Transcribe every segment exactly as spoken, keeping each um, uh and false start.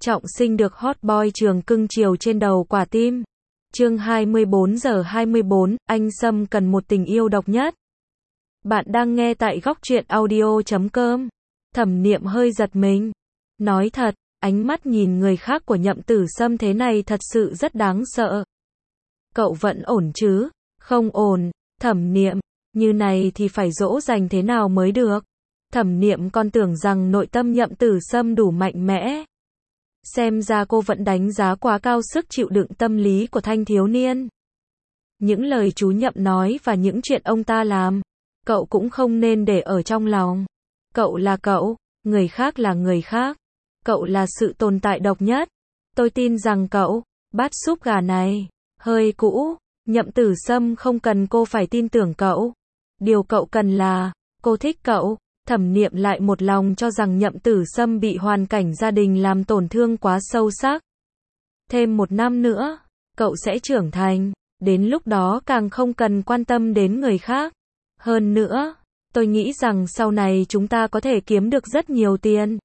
trọng sinh được hot boy trường cưng chiều trên đầu quả tim. Chương hai mươi bốn giờ hai mươi bốn, anh Sâm cần một tình yêu độc nhất. Bạn đang nghe tại góc truyện audio chấm com. Thẩm Niệm hơi giật mình. Nói thật, ánh mắt nhìn người khác của Nhậm Tử Sâm thế này thật sự rất đáng sợ. Cậu vẫn ổn chứ? Không ổn. Thẩm Niệm, như này thì phải dỗ dành thế nào mới được? Thẩm Niệm còn tưởng rằng nội tâm Nhậm Tử Sâm đủ mạnh mẽ. Xem ra cô vẫn đánh giá quá cao sức chịu đựng tâm lý của thanh thiếu niên. Những lời chú Nhậm nói và những chuyện ông ta làm, cậu cũng không nên để ở trong lòng. Cậu là cậu, người khác là người khác. Cậu là sự tồn tại độc nhất. Tôi tin rằng cậu, bát súp gà này, hơi cũ. Nhậm Tử Sâm không cần cô phải tin tưởng cậu. Điều cậu cần là, cô thích cậu. Thẩm Niệm lại một lòng cho rằng Nhậm Tử Sâm bị hoàn cảnh gia đình làm tổn thương quá sâu sắc. Thêm một năm nữa, cậu sẽ trưởng thành, đến lúc đó càng không cần quan tâm đến người khác. Hơn nữa, tôi nghĩ rằng sau này chúng ta có thể kiếm được rất nhiều tiền.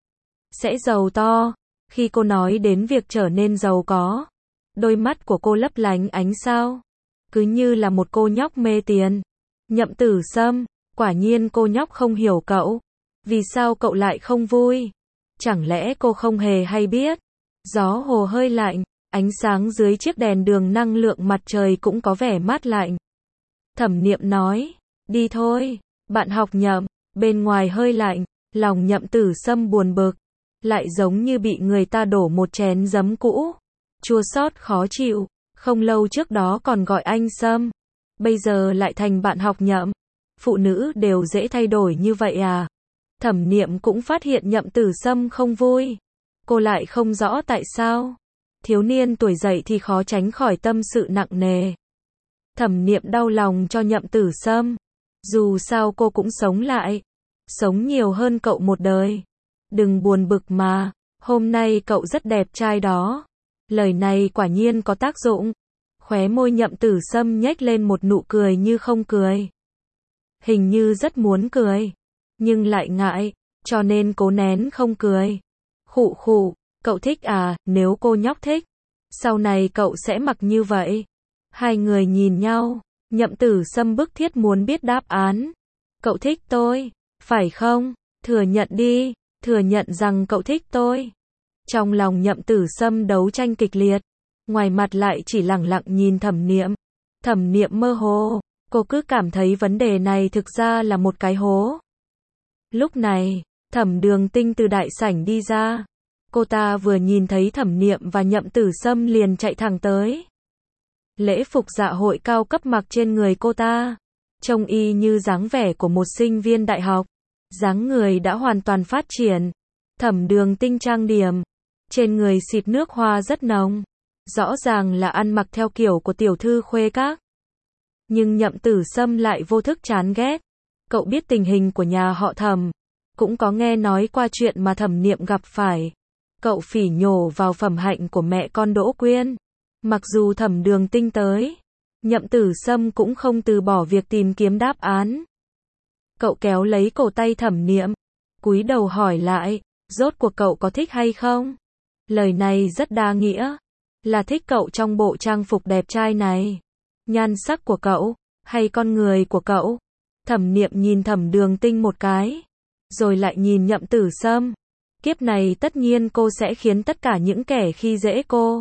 Sẽ giàu to. Khi cô nói đến việc trở nên giàu có, đôi mắt của cô lấp lánh ánh sao. Cứ như là một cô nhóc mê tiền. Nhậm Tử Sâm, quả nhiên cô nhóc không hiểu cậu. Vì sao cậu lại không vui? Chẳng lẽ cô không hề hay biết? Gió hồ hơi lạnh, ánh sáng dưới chiếc đèn đường năng lượng mặt trời cũng có vẻ mát lạnh. Thẩm Niệm nói, đi thôi, bạn học Nhậm. Bên ngoài hơi lạnh, lòng Nhậm Tử Sâm buồn bực, lại giống như bị người ta đổ một chén giấm cũ. Chua xót khó chịu, không lâu trước đó còn gọi anh Sâm, bây giờ lại thành bạn học Nhậm. Phụ nữ đều dễ thay đổi như vậy à? Thẩm Niệm cũng phát hiện Nhậm Tử Sâm không vui. Cô lại không rõ tại sao. Thiếu niên tuổi dậy thì khó tránh khỏi tâm sự nặng nề. Thẩm Niệm đau lòng cho Nhậm Tử Sâm. Dù sao cô cũng sống lại. Sống nhiều hơn cậu một đời. Đừng buồn bực mà. Hôm nay cậu rất đẹp trai đó. Lời này quả nhiên có tác dụng. Khóe môi Nhậm Tử Sâm nhếch lên một nụ cười như không cười. Hình như rất muốn cười, nhưng lại ngại, cho nên cố nén không cười. Khụ khụ, cậu thích à? Nếu cô nhóc thích, sau này cậu sẽ mặc như vậy. Hai người nhìn nhau, Nhậm Tử Sâm bức thiết muốn biết đáp án. Cậu thích tôi, phải không? Thừa nhận đi, thừa nhận rằng cậu thích tôi. Trong lòng Nhậm Tử Sâm đấu tranh kịch liệt, ngoài mặt lại chỉ lẳng lặng nhìn Thẩm Niệm. Thẩm Niệm mơ hồ. Cô cứ cảm thấy vấn đề này thực ra là một cái hố. Lúc này, Thẩm Đường Tinh từ đại sảnh đi ra. Cô ta vừa nhìn thấy Thẩm Niệm và Nhậm Tử Sâm liền chạy thẳng tới. Lễ phục dạ hội cao cấp mặc trên người cô ta, trông y như dáng vẻ của một sinh viên đại học. Dáng người đã hoàn toàn phát triển. Thẩm Đường Tinh trang điểm, trên người xịt nước hoa rất nồng. Rõ ràng là ăn mặc theo kiểu của tiểu thư khuê các. Nhưng Nhậm Tử Sâm lại vô thức chán ghét. Cậu biết tình hình của nhà họ Thẩm, cũng có nghe nói qua chuyện mà Thẩm Niệm gặp phải. Cậu phỉ nhổ vào phẩm hạnh của mẹ con Đỗ Quyên. Mặc dù Thẩm Đường Tinh tới, Nhậm Tử Sâm cũng không từ bỏ việc tìm kiếm đáp án. Cậu kéo lấy cổ tay Thẩm Niệm, cúi đầu hỏi lại, rốt cuộc cậu có thích hay không? Lời này rất đa nghĩa, là thích cậu trong bộ trang phục đẹp trai này, nhan sắc của cậu, hay con người của cậu? Thẩm Niệm nhìn Thẩm Đường Tinh một cái, rồi lại nhìn Nhậm Tử Sâm. Kiếp này tất nhiên cô sẽ khiến tất cả những kẻ khi dễ cô,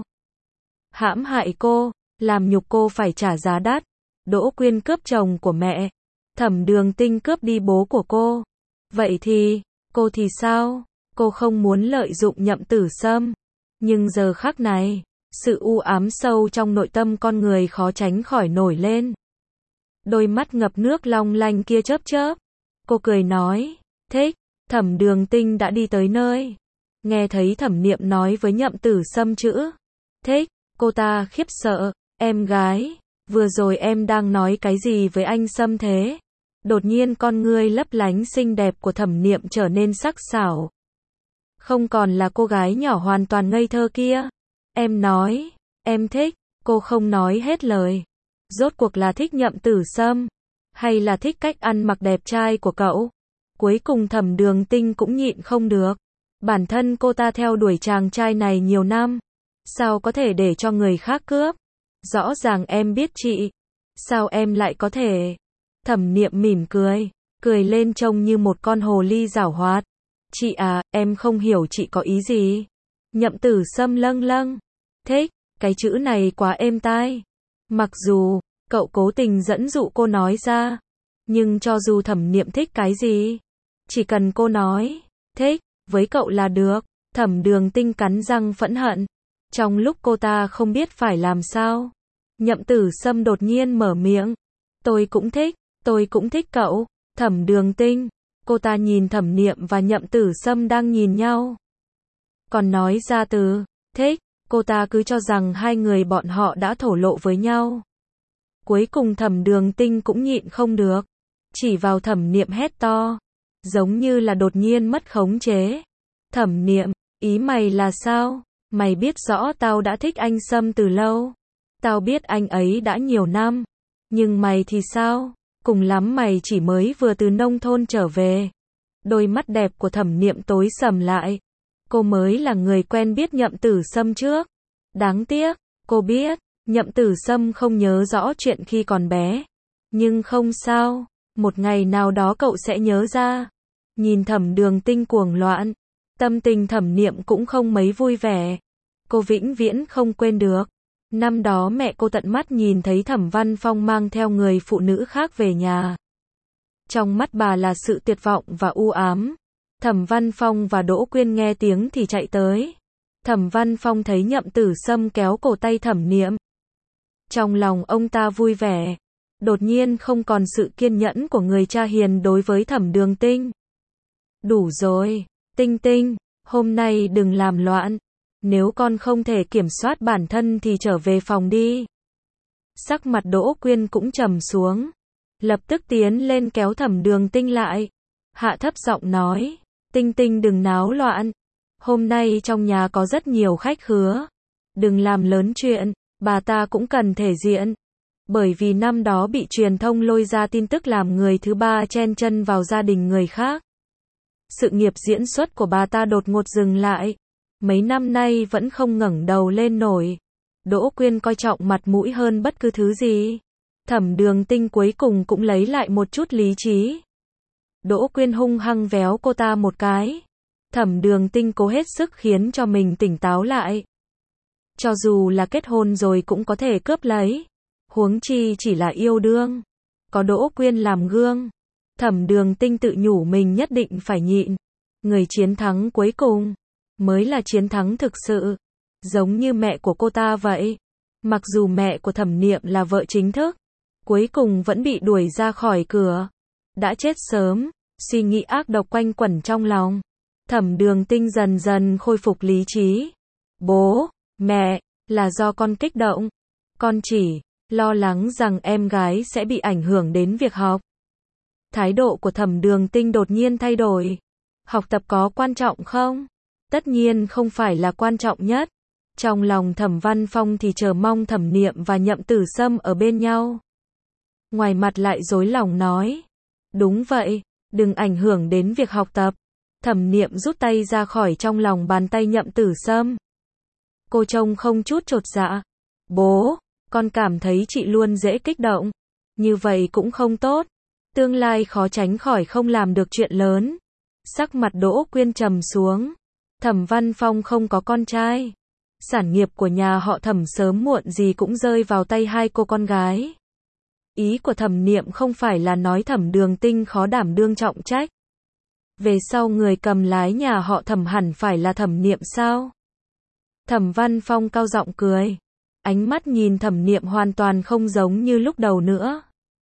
hãm hại cô, làm nhục cô phải trả giá đắt. Đỗ Quyên cướp chồng của mẹ, Thẩm Đường Tinh cướp đi bố của cô. Vậy thì, cô thì sao? Cô không muốn lợi dụng Nhậm Tử Sâm. Nhưng giờ khắc này, sự u ám sâu trong nội tâm con người khó tránh khỏi nổi lên. Đôi mắt ngập nước long lanh kia chớp chớp. Cô cười nói, thích. Thẩm Đường Tinh đã đi tới nơi. Nghe thấy Thẩm Niệm nói với Nhậm Tử Sâm chữ thích, cô ta khiếp sợ. Em gái, vừa rồi em đang nói cái gì với anh Sâm thế? Đột nhiên con ngươi lấp lánh xinh đẹp của Thẩm Niệm trở nên sắc sảo. Không còn là cô gái nhỏ hoàn toàn ngây thơ kia. Em nói, em thích. Cô không nói hết lời. Rốt cuộc là thích Nhậm Tử Sâm, hay là thích cách ăn mặc đẹp trai của cậu? Cuối cùng Thẩm Đường Tinh cũng nhịn không được, Bản thân cô ta theo đuổi chàng trai này nhiều năm. Sao có thể để cho người khác cướp? Rõ ràng em biết chị. Sao em lại có thể? Thẩm Niệm mỉm cười. Cười lên trông như một con hồ ly giảo hoạt. Chị à, em không hiểu chị có ý gì. Nhậm Tử Sâm lâng lâng. Thích, cái chữ này quá êm tai. Mặc dù, cậu cố tình dẫn dụ cô nói ra. Nhưng cho dù Thẩm Niệm thích cái gì, chỉ cần cô nói, thích, với cậu là được. Thẩm Đường Tinh cắn răng phẫn hận. Trong lúc cô ta không biết phải làm sao, Nhậm Tử Sâm đột nhiên mở miệng. Tôi cũng thích, tôi cũng thích cậu. Thẩm Đường Tinh. Cô ta nhìn Thẩm Niệm và Nhậm Tử Sâm đang nhìn nhau. Còn nói ra từ thích, cô ta cứ cho rằng hai người bọn họ đã thổ lộ với nhau. Cuối cùng Thẩm Đường Tinh cũng nhịn không được. Chỉ vào Thẩm Niệm hét to. Giống như là đột nhiên mất khống chế. Thẩm Niệm, ý mày là sao? Mày biết rõ tao đã thích anh Sâm từ lâu. Tao biết anh ấy đã nhiều năm. Nhưng mày thì sao? Cùng lắm mày chỉ mới vừa từ nông thôn trở về. Đôi mắt đẹp của Thẩm Niệm tối sầm lại. Cô mới là người quen biết Nhậm Tử Sâm trước. Đáng tiếc, cô biết, Nhậm Tử Sâm không nhớ rõ chuyện khi còn bé. Nhưng không sao, một ngày nào đó cậu sẽ nhớ ra. Nhìn Thẩm Đường Tinh cuồng loạn, tâm tình Thẩm Niệm cũng không mấy vui vẻ. Cô vĩnh viễn không quên được. Năm đó mẹ cô tận mắt nhìn thấy Thẩm Văn Phong mang theo người phụ nữ khác về nhà. Trong mắt bà là sự tuyệt vọng và u ám. Thẩm Văn Phong và Đỗ Quyên nghe tiếng thì chạy tới. Thẩm Văn Phong thấy Nhậm Tử Sâm kéo cổ tay Thẩm Niệm. Trong lòng ông ta vui vẻ. Đột nhiên không còn sự kiên nhẫn của người cha hiền đối với Thẩm Đường Tinh. Đủ rồi, Tinh Tinh, hôm nay đừng làm loạn. Nếu con không thể kiểm soát bản thân thì trở về phòng đi. Sắc mặt Đỗ Quyên cũng trầm xuống. Lập tức tiến lên kéo Thẩm Đường Tinh lại. Hạ thấp giọng nói. Tinh Tinh đừng náo loạn. Hôm nay trong nhà có rất nhiều khách khứa. Đừng làm lớn chuyện, bà ta cũng cần thể diện. Bởi vì năm đó bị truyền thông lôi ra tin tức làm người thứ ba chen chân vào gia đình người khác. Sự nghiệp diễn xuất của bà ta đột ngột dừng lại. Mấy năm nay vẫn không ngẩng đầu lên nổi. Đỗ Quyên coi trọng mặt mũi hơn bất cứ thứ gì. Thẩm Đường Tinh cuối cùng cũng lấy lại một chút lý trí. Đỗ Quyên hung hăng véo cô ta một cái. Thẩm Đường Tinh cố hết sức khiến cho mình tỉnh táo lại. Cho dù là kết hôn rồi cũng có thể cướp lấy. Huống chi chỉ là yêu đương. Có Đỗ Quyên làm gương. Thẩm Đường Tinh tự nhủ mình nhất định phải nhịn. Người chiến thắng cuối cùng mới là chiến thắng thực sự. Giống như mẹ của cô ta vậy. Mặc dù mẹ của Thẩm Niệm là vợ chính thức, cuối cùng vẫn bị đuổi ra khỏi cửa. Đã chết sớm, suy nghĩ ác độc quanh quẩn trong lòng. Thẩm Đường Tinh dần dần khôi phục lý trí. Bố, mẹ, là do con kích động. Con chỉ lo lắng rằng em gái sẽ bị ảnh hưởng đến việc học. Thái độ của Thẩm Đường Tinh đột nhiên thay đổi. Học tập có quan trọng không? Tất nhiên không phải là quan trọng nhất. Trong lòng Thẩm Văn Phong thì chờ mong Thẩm Niệm và Nhậm Tử Sâm ở bên nhau. Ngoài mặt lại dối lòng nói. Đúng vậy, đừng ảnh hưởng đến việc học tập. Thẩm Niệm rút tay ra khỏi trong lòng bàn tay Nhậm Tử Sâm. Cô trông không chút chột dạ. Bố, con cảm thấy chị luôn dễ kích động. Như vậy cũng không tốt. Tương lai khó tránh khỏi không làm được chuyện lớn. Sắc mặt Đỗ Quyên trầm xuống. Thẩm Văn Phong không có con trai. Sản nghiệp của nhà họ Thẩm sớm muộn gì cũng rơi vào tay hai cô con gái. Ý của Thẩm Niệm không phải là nói Thẩm Đường Tinh khó đảm đương trọng trách. Về sau người cầm lái nhà họ Thẩm hẳn phải là Thẩm Niệm sao? Thẩm Văn Phong cao giọng cười. Ánh mắt nhìn Thẩm Niệm hoàn toàn không giống như lúc đầu nữa.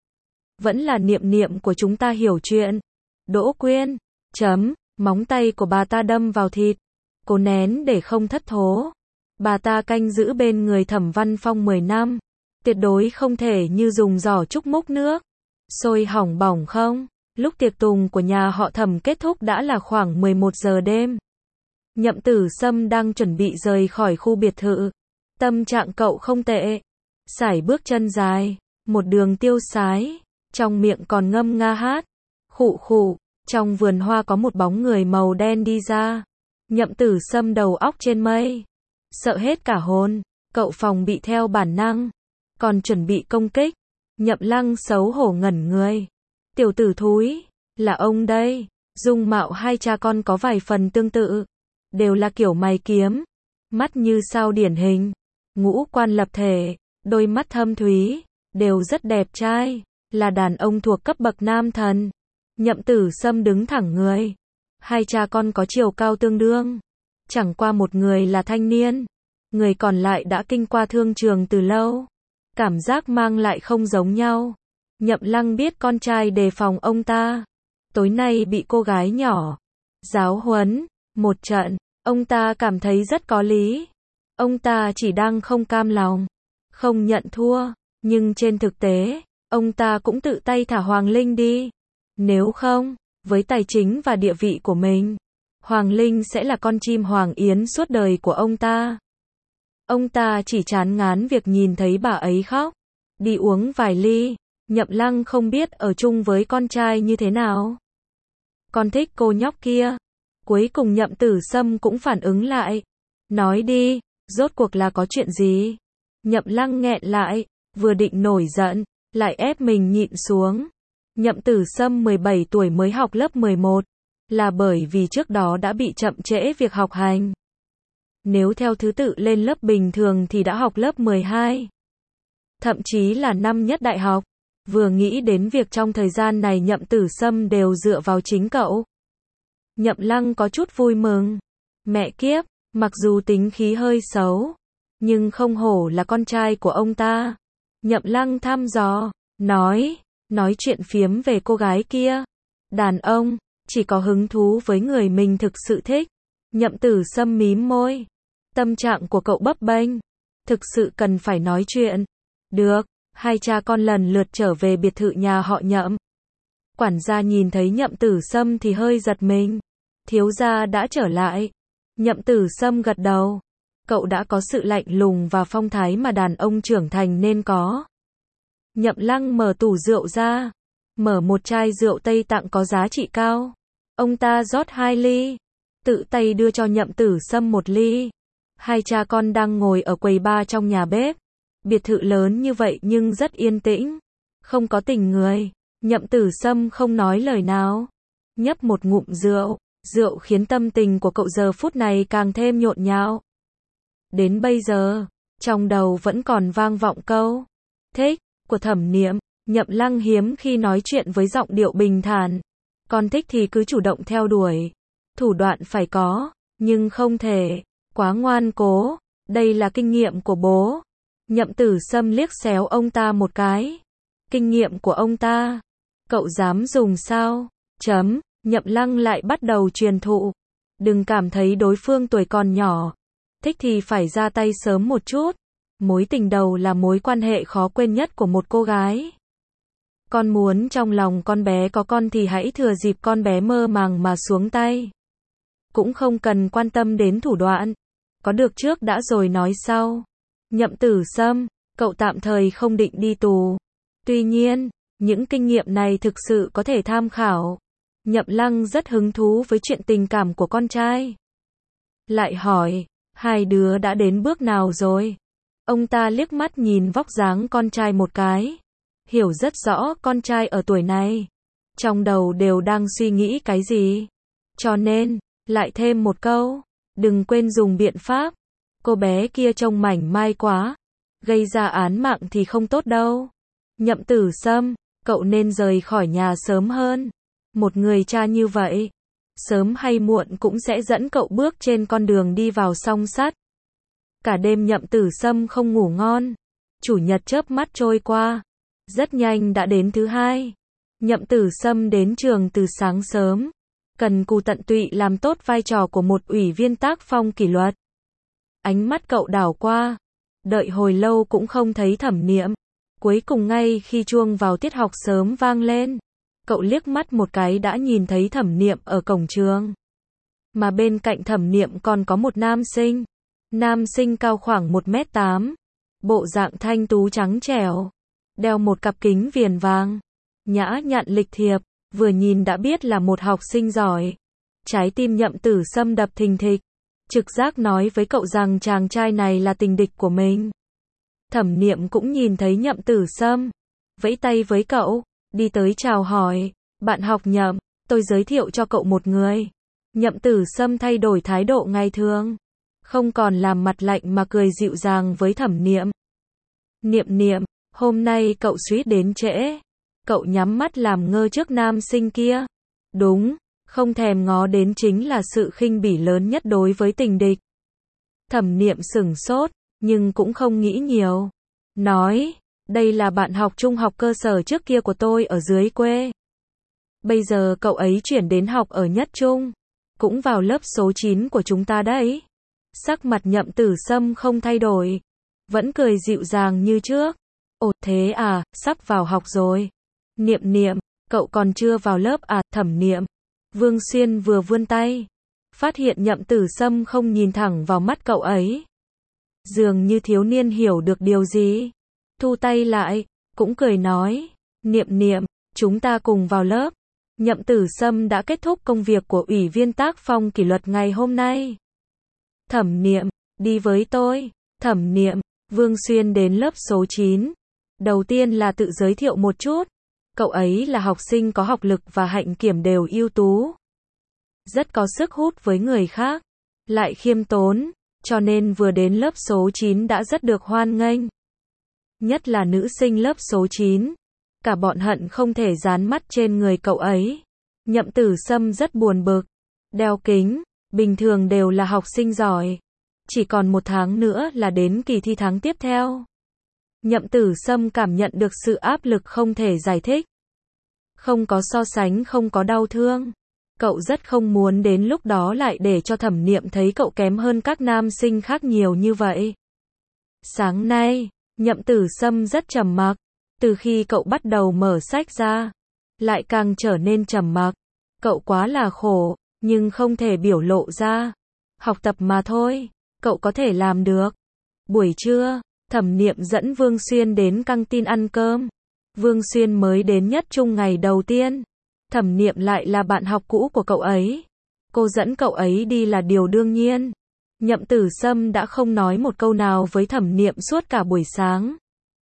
Vẫn là Niệm Niệm của chúng ta hiểu chuyện. Đỗ Quyên, chấm, móng tay của bà ta đâm vào thịt. Cố nén để không thất thố. Bà ta canh giữ bên người Thẩm Văn Phong mười năm. Tuyệt đối không thể như dùng giỏ trúc múc nước. Sôi hỏng bỏng không? Lúc tiệc tùng của nhà họ Thẩm kết thúc đã là khoảng mười một giờ đêm. Nhậm Tử Sâm đang chuẩn bị rời khỏi khu biệt thự. Tâm trạng cậu không tệ. Sải bước chân dài, một đường tiêu sái, trong miệng còn ngâm nga hát. Khụ khụ, trong vườn hoa có một bóng người màu đen đi ra. Nhậm Tử Sâm đầu óc trên mây, sợ hết cả hồn, cậu phòng bị theo bản năng, còn chuẩn bị công kích. Nhậm Lăng xấu hổ ngẩn người. Tiểu tử thúi, là ông đây. Dung mạo hai cha con có vài phần tương tự, đều là kiểu mày kiếm, mắt như sao điển hình, ngũ quan lập thể, đôi mắt thâm thúy, đều rất đẹp trai, là đàn ông thuộc cấp bậc nam thần. Nhậm Tử Sâm đứng thẳng người. Hai cha con có chiều cao tương đương, chẳng qua một người là thanh niên, người còn lại đã kinh qua thương trường từ lâu. Cảm giác mang lại không giống nhau. Nhậm Lăng biết con trai đề phòng ông ta, tối nay bị cô gái nhỏ giáo huấn một trận, ông ta cảm thấy rất có lý. Ông ta chỉ đang không cam lòng, không nhận thua, nhưng trên thực tế, ông ta cũng tự tay thả Hoàng Linh đi. Nếu không, với tài chính và địa vị của mình, Hoàng Linh sẽ là con chim Hoàng Yến suốt đời của ông ta. Ông ta chỉ chán ngán việc nhìn thấy bà ấy khóc. Đi uống vài ly, Nhậm Lăng không biết ở chung với con trai như thế nào. Con thích cô nhóc kia. Cuối cùng Nhậm Tử Sâm cũng phản ứng lại. Nói đi, rốt cuộc là có chuyện gì? Nhậm Lăng nghẹn lại, vừa định nổi giận, lại ép mình nhịn xuống. Nhậm Tử Sâm mười bảy tuổi mới học lớp mười một, là bởi vì trước đó đã bị chậm trễ việc học hành. Nếu theo thứ tự lên lớp bình thường thì đã học lớp mười hai. Thậm chí là năm nhất đại học. Vừa nghĩ đến việc trong thời gian này Nhậm Tử Sâm đều dựa vào chính cậu, Nhậm Lăng có chút vui mừng. Mẹ kiếp, mặc dù tính khí hơi xấu, nhưng không hổ là con trai của ông ta. Nhậm Lăng thăm dò, nói, nói chuyện phiếm về cô gái kia. Đàn ông, chỉ có hứng thú với người mình thực sự thích. Nhậm Tử Sâm mím môi. Tâm trạng của cậu bấp bênh. Thực sự cần phải nói chuyện. Được, hai cha con lần lượt trở về biệt thự nhà họ Nhậm. Quản gia nhìn thấy Nhậm Tử Sâm thì hơi giật mình. Thiếu gia đã trở lại. Nhậm Tử Sâm gật đầu. Cậu đã có sự lạnh lùng và phong thái mà đàn ông trưởng thành nên có. Nhậm Lăng mở tủ rượu ra, mở một chai rượu Tây Tạng có giá trị cao. Ông ta rót hai ly, tự tay đưa cho Nhậm Tử Sâm một ly. Hai cha con đang ngồi ở quầy bar trong nhà bếp. Biệt thự lớn như vậy nhưng rất yên tĩnh, không có tình người. Nhậm Tử Sâm không nói lời nào, nhấp một ngụm rượu. Rượu khiến tâm tình của cậu giờ phút này càng thêm nhộn nhạo. Đến bây giờ, trong đầu vẫn còn vang vọng câu thích của Thẩm Niệm. Nhậm Lăng hiếm khi nói chuyện với giọng điệu bình thản. Con thích thì cứ chủ động theo đuổi. Thủ đoạn phải có, nhưng không thể quá ngoan cố. Đây là kinh nghiệm của bố. Nhậm Tử Sâm liếc xéo ông ta một cái. Kinh nghiệm của ông ta, cậu dám dùng sao? Chấm. Nhậm Lăng lại bắt đầu truyền thụ. Đừng cảm thấy đối phương tuổi còn nhỏ. Thích thì phải ra tay sớm một chút. Mối tình đầu là mối quan hệ khó quên nhất của một cô gái. Con muốn trong lòng con bé có con thì hãy thừa dịp con bé mơ màng mà xuống tay. Cũng không cần quan tâm đến thủ đoạn. Có được trước đã rồi nói sau. Nhậm Tử Sâm, cậu tạm thời không định đi tù. Tuy nhiên, những kinh nghiệm này thực sự có thể tham khảo. Nhậm Lăng rất hứng thú với chuyện tình cảm của con trai. Lại hỏi, hai đứa đã đến bước nào rồi? Ông ta liếc mắt nhìn vóc dáng con trai một cái. Hiểu rất rõ con trai ở tuổi này, trong đầu đều đang suy nghĩ cái gì. Cho nên, lại thêm một câu, đừng quên dùng biện pháp. Cô bé kia trông mảnh mai quá, gây ra án mạng thì không tốt đâu. Nhậm Tử Sâm, cậu nên rời khỏi nhà sớm hơn. Một người cha như vậy, sớm hay muộn cũng sẽ dẫn cậu bước trên con đường đi vào song sắt. Cả đêm Nhậm Tử Sâm không ngủ ngon. Chủ nhật chớp mắt trôi qua, rất nhanh đã đến thứ hai. Nhậm Tử Sâm đến trường từ sáng sớm, cần cù tận tụy làm tốt vai trò của một ủy viên tác phong kỷ luật. Ánh mắt cậu đảo qua, đợi hồi lâu cũng không thấy Thẩm Niệm. Cuối cùng ngay khi chuông vào tiết học sớm vang lên, cậu liếc mắt một cái đã nhìn thấy Thẩm Niệm ở cổng trường. Mà bên cạnh Thẩm Niệm còn có một nam sinh. Nam sinh cao khoảng một mét tám, bộ dạng thanh tú trắng trẻo, đeo một cặp kính viền vàng, nhã nhặn lịch thiệp, vừa nhìn đã biết là một học sinh giỏi. Trái tim Nhậm Tử Sâm đập thình thịch. Trực giác nói với cậu rằng chàng trai này là tình địch của mình. Thẩm Niệm cũng nhìn thấy Nhậm Tử Sâm, vẫy tay với cậu, đi tới chào hỏi, bạn học Nhậm, tôi giới thiệu cho cậu một người. Nhậm Tử Sâm thay đổi thái độ ngày thường, không còn làm mặt lạnh mà cười dịu dàng với Thẩm Niệm. Niệm Niệm, hôm nay cậu suýt đến trễ. Cậu nhắm mắt làm ngơ trước nam sinh kia. Đúng, không thèm ngó đến chính là sự khinh bỉ lớn nhất đối với tình địch. Thẩm Niệm sửng sốt, nhưng cũng không nghĩ nhiều. Nói, đây là bạn học trung học cơ sở trước kia của tôi ở dưới quê. Bây giờ cậu ấy chuyển đến học ở Nhất Trung, cũng vào lớp số chín của chúng ta đấy. Sắc mặt Nhậm Tử Sâm không thay đổi, vẫn cười dịu dàng như trước. Ồ thế à, sắp vào học rồi. Niệm Niệm, cậu còn chưa vào lớp à? Thẩm Niệm. Vương Xuyên vừa vươn tay, phát hiện Nhậm Tử Sâm không nhìn thẳng vào mắt cậu ấy. Dường như thiếu niên hiểu được điều gì, thu tay lại, cũng cười nói, Niệm Niệm, chúng ta cùng vào lớp. Nhậm Tử Sâm đã kết thúc công việc của ủy viên tác phong kỷ luật ngày hôm nay. Thẩm Niệm, đi với tôi. Thẩm Niệm, Vương Xuyên đến lớp số chín. Đầu tiên là tự giới thiệu một chút. Cậu ấy là học sinh có học lực và hạnh kiểm đều ưu tú. Rất có sức hút với người khác, lại khiêm tốn, cho nên vừa đến lớp số chín đã rất được hoan nghênh. Nhất là nữ sinh lớp số chín. Cả bọn hận không thể dán mắt trên người cậu ấy. Nhậm Tử Sâm rất buồn bực. Đeo kính, bình thường đều là học sinh giỏi. Chỉ còn một tháng nữa là đến kỳ thi tháng tiếp theo. Nhậm Tử Sâm cảm nhận được sự áp lực không thể giải thích. Không có so sánh, không có đau thương. Cậu rất không muốn đến lúc đó lại để cho Thẩm Niệm thấy cậu kém hơn các nam sinh khác nhiều như vậy. Sáng nay, Nhậm Tử Sâm rất trầm mặc. Từ khi cậu bắt đầu mở sách ra, lại càng trở nên trầm mặc. Cậu quá là khổ, nhưng không thể biểu lộ ra. Học tập mà thôi, cậu có thể làm được. Buổi trưa, Thẩm Niệm dẫn Vương Xuyên đến căng tin ăn cơm. Vương Xuyên mới đến Nhất Trung ngày đầu tiên. Thẩm Niệm lại là bạn học cũ của cậu ấy. Cô dẫn cậu ấy đi là điều đương nhiên. Nhậm Tử Sâm đã không nói một câu nào với Thẩm Niệm suốt cả buổi sáng.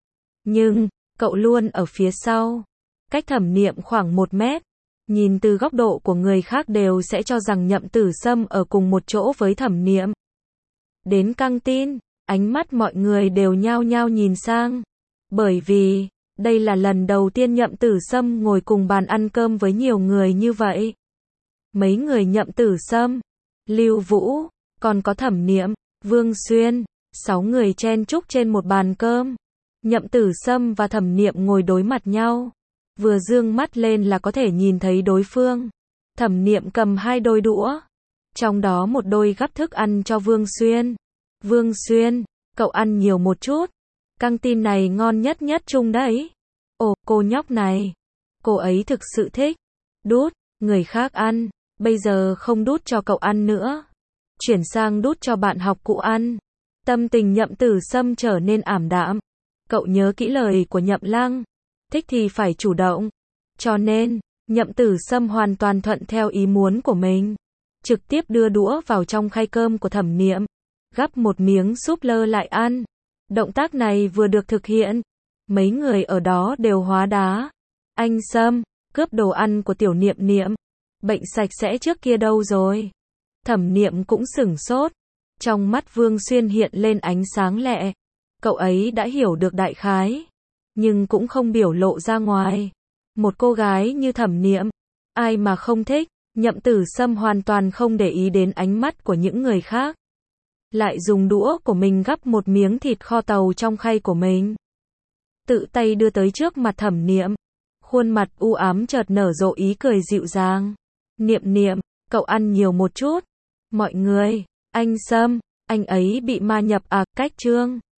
Nhưng, cậu luôn ở phía sau, cách Thẩm Niệm khoảng một mét. Nhìn từ góc độ của người khác đều sẽ cho rằng Nhậm Tử Sâm ở cùng một chỗ với Thẩm Niệm. Đến căng tin, ánh mắt mọi người đều nhao nhao nhìn sang. Bởi vì, đây là lần đầu tiên Nhậm Tử Sâm ngồi cùng bàn ăn cơm với nhiều người như vậy. Mấy người Nhậm Tử Sâm, Lưu Vũ, còn có Thẩm Niệm, Vương Xuyên, sáu người chen chúc trên một bàn cơm. Nhậm Tử Sâm và Thẩm Niệm ngồi đối mặt nhau. Vừa dương mắt lên là có thể nhìn thấy đối phương. Thẩm Niệm cầm hai đôi đũa. Trong đó một đôi gắp thức ăn cho Vương Xuyên. Vương Xuyên, cậu ăn nhiều một chút. Căng tin này ngon nhất Nhất Trung đấy. Ồ, cô nhóc này. Cô ấy thực sự thích. Đút, người khác ăn. Bây giờ không đút cho cậu ăn nữa. Chuyển sang đút cho bạn học cũ ăn. Tâm tình Nhậm Tử Sâm trở nên ảm đạm. Cậu nhớ kỹ lời của Nhậm Lăng. Thích thì phải chủ động. Cho nên, Nhậm Tử Sâm hoàn toàn thuận theo ý muốn của mình. Trực tiếp đưa đũa vào trong khay cơm của Thẩm Niệm. Gắp một miếng súp lơ lại ăn. Động tác này vừa được thực hiện. Mấy người ở đó đều hóa đá. Anh Sâm, cướp đồ ăn của tiểu Niệm Niệm. Bệnh sạch sẽ trước kia đâu rồi? Thẩm Niệm cũng sửng sốt. Trong mắt Vương Xuyên hiện lên ánh sáng lẹ. Cậu ấy đã hiểu được đại khái. Nhưng cũng không biểu lộ ra ngoài. Một cô gái như Thẩm Niệm, ai mà không thích. Nhậm Tử Sâm hoàn toàn không để ý đến ánh mắt của những người khác. Lại dùng đũa của mình gắp một miếng thịt kho tàu trong khay của mình. Tự tay đưa tới trước mặt Thẩm Niệm. Khuôn mặt u ám chợt nở rộ ý cười dịu dàng. Niệm Niệm, cậu ăn nhiều một chút. Mọi người, anh Sâm, anh ấy bị ma nhập à, cách chương.